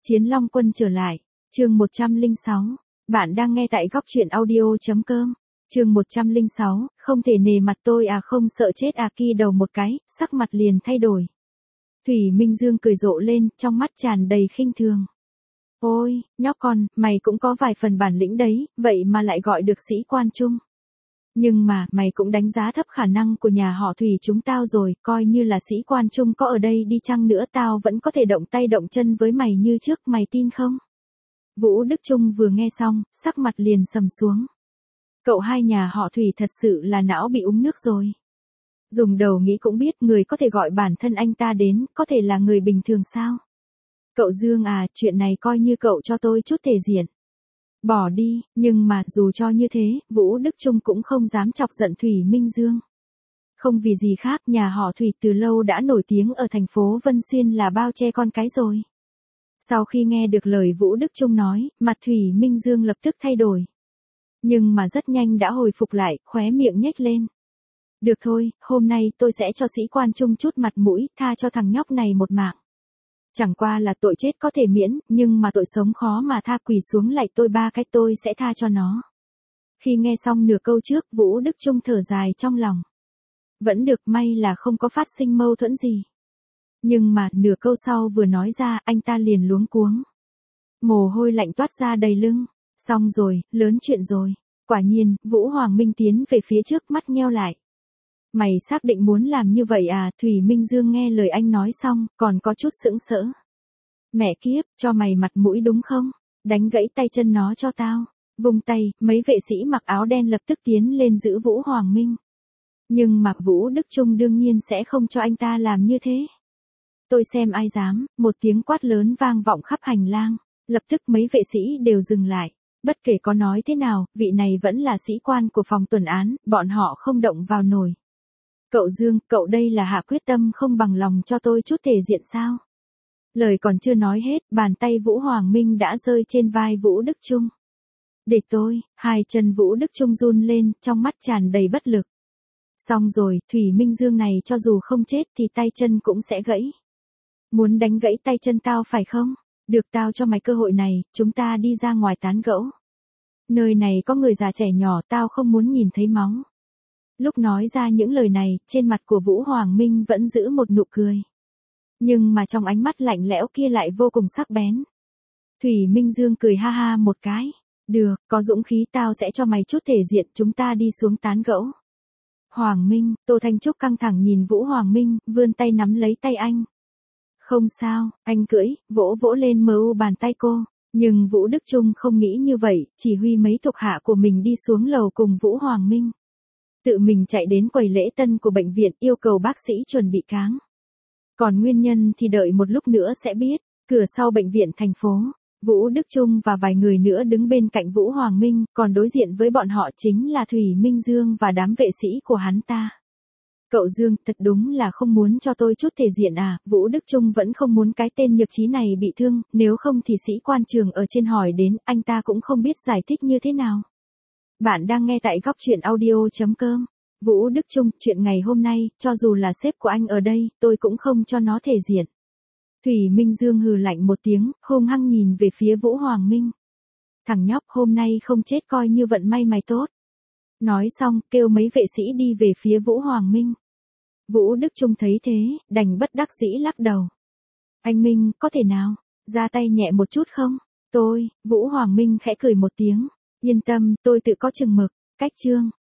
Chiến Long Quân trở lại. Chương 106. Bạn đang nghe tại góc truyện audio.com. Chương 106, không thể nề mặt tôi à, không sợ chết à, Kỳ đầu một cái, sắc mặt liền thay đổi. Thủy Minh Dương cười rộ lên, trong mắt tràn đầy khinh thường. Ôi, nhóc con, mày cũng có vài phần bản lĩnh đấy, vậy mà lại gọi được sĩ quan trung. Nhưng mà, mày cũng đánh giá thấp khả năng của nhà họ Thủy chúng tao rồi, coi như là sĩ quan trung có ở đây đi chăng nữa tao vẫn có thể động tay động chân với mày như trước, mày tin không? Vũ Đức Trung vừa nghe xong, sắc mặt liền sầm xuống. Cậu hai nhà họ Thủy thật sự là não bị uống nước rồi. Dùng đầu nghĩ cũng biết người có thể gọi bản thân anh ta đến, có thể là người bình thường sao? Cậu Dương à, chuyện này coi như cậu cho tôi chút thể diện. Bỏ đi, nhưng mà dù cho như thế, Vũ Đức Trung cũng không dám chọc giận Thủy Minh Dương. Không vì gì khác, nhà họ Thủy từ lâu đã nổi tiếng ở thành phố Vân Xuyên là bao che con cái rồi. Sau khi nghe được lời Vũ Đức Trung nói, mặt Thủy Minh Dương lập tức thay đổi. Nhưng mà rất nhanh đã hồi phục lại, khóe miệng nhếch lên. Được thôi, hôm nay tôi sẽ cho sĩ quan Trung chút mặt mũi, tha cho thằng nhóc này một mạng. Chẳng qua là tội chết có thể miễn, nhưng mà tội sống khó mà tha, quỳ xuống lạy tôi 3 cái tôi sẽ tha cho nó. Khi nghe xong nửa câu trước, Vũ Đức Trung thở dài trong lòng. Vẫn được, may là không có phát sinh mâu thuẫn gì. Nhưng mà, nửa câu sau vừa nói ra, anh ta liền luống cuống. Mồ hôi lạnh toát ra đầy lưng. Xong rồi, lớn chuyện rồi. Quả nhiên, Vũ Hoàng Minh tiến về phía trước, mắt nheo lại. Mày xác định muốn làm như vậy à? Thủy Minh Dương nghe lời anh nói xong, còn có chút sững sỡ. Mẹ kiếp, cho mày mặt mũi đúng không? Đánh gãy tay chân nó cho tao. Vung tay, mấy vệ sĩ mặc áo đen lập tức tiến lên giữ Vũ Hoàng Minh. Nhưng mà Vũ Đức Trung đương nhiên sẽ không cho anh ta làm như thế. Tôi xem ai dám, một tiếng quát lớn vang vọng khắp hành lang. Lập tức mấy vệ sĩ đều dừng lại. Bất kể có nói thế nào, vị này vẫn là sĩ quan của phòng tuần án, bọn họ không động vào nổi. Cậu Dương, cậu đây là hạ quyết tâm không bằng lòng cho tôi chút thể diện sao? Lời còn chưa nói hết, bàn tay Vũ Hoàng Minh đã rơi trên vai Vũ Đức Trung. Để tôi, hai chân Vũ Đức Trung run lên, trong mắt tràn đầy bất lực. Xong rồi, Thủy Minh Dương này cho dù không chết thì tay chân cũng sẽ gãy. Muốn đánh gãy tay chân tao phải không? Được, tao cho mày cơ hội này, chúng ta đi ra ngoài tán gẫu. Nơi này có người già trẻ nhỏ, tao không muốn nhìn thấy máu. Lúc nói ra những lời này, trên mặt của Vũ Hoàng Minh vẫn giữ một nụ cười. Nhưng mà trong ánh mắt lạnh lẽo kia lại vô cùng sắc bén. Thủy Minh Dương cười ha ha một cái. Được, có dũng khí tao sẽ cho mày chút thể diện, chúng ta đi xuống tán gẫu. Hoàng Minh, Tô Thanh Trúc căng thẳng nhìn Vũ Hoàng Minh, vươn tay nắm lấy tay anh. Không sao, anh cưỡi, vỗ vỗ lên mu bàn tay cô. Nhưng Vũ Đức Trung không nghĩ như vậy, chỉ huy mấy thuộc hạ của mình đi xuống lầu cùng Vũ Hoàng Minh. Tự mình chạy đến quầy lễ tân của bệnh viện yêu cầu bác sĩ chuẩn bị cáng. Còn nguyên nhân thì đợi một lúc nữa sẽ biết. Cửa sau bệnh viện thành phố, Vũ Đức Trung và vài người nữa đứng bên cạnh Vũ Hoàng Minh, còn đối diện với bọn họ chính là Thủy Minh Dương và đám vệ sĩ của hắn ta. Cậu Dương, thật đúng là không muốn cho tôi chút thể diện à? Vũ Đức Trung vẫn không muốn cái tên nhược trí này bị thương, nếu không thì sĩ quan trường ở trên hỏi đến, anh ta cũng không biết giải thích như thế nào. Bạn đang nghe tại góc truyện audio.com. Vũ Đức Trung, chuyện ngày hôm nay, cho dù là sếp của anh ở đây, tôi cũng không cho nó thể diện. Thủy Minh Dương hừ lạnh một tiếng, hung hăng nhìn về phía Vũ Hoàng Minh. Thằng nhóc, hôm nay không chết coi như vận may mày tốt. Nói xong, kêu mấy vệ sĩ đi về phía Vũ Hoàng Minh. Vũ Đức Trung thấy thế, đành bất đắc dĩ lắc đầu. Anh Minh, có thể nào, ra tay nhẹ một chút không? Vũ Hoàng Minh khẽ cười một tiếng. Yên tâm, tôi tự có chừng mực. Cách chương.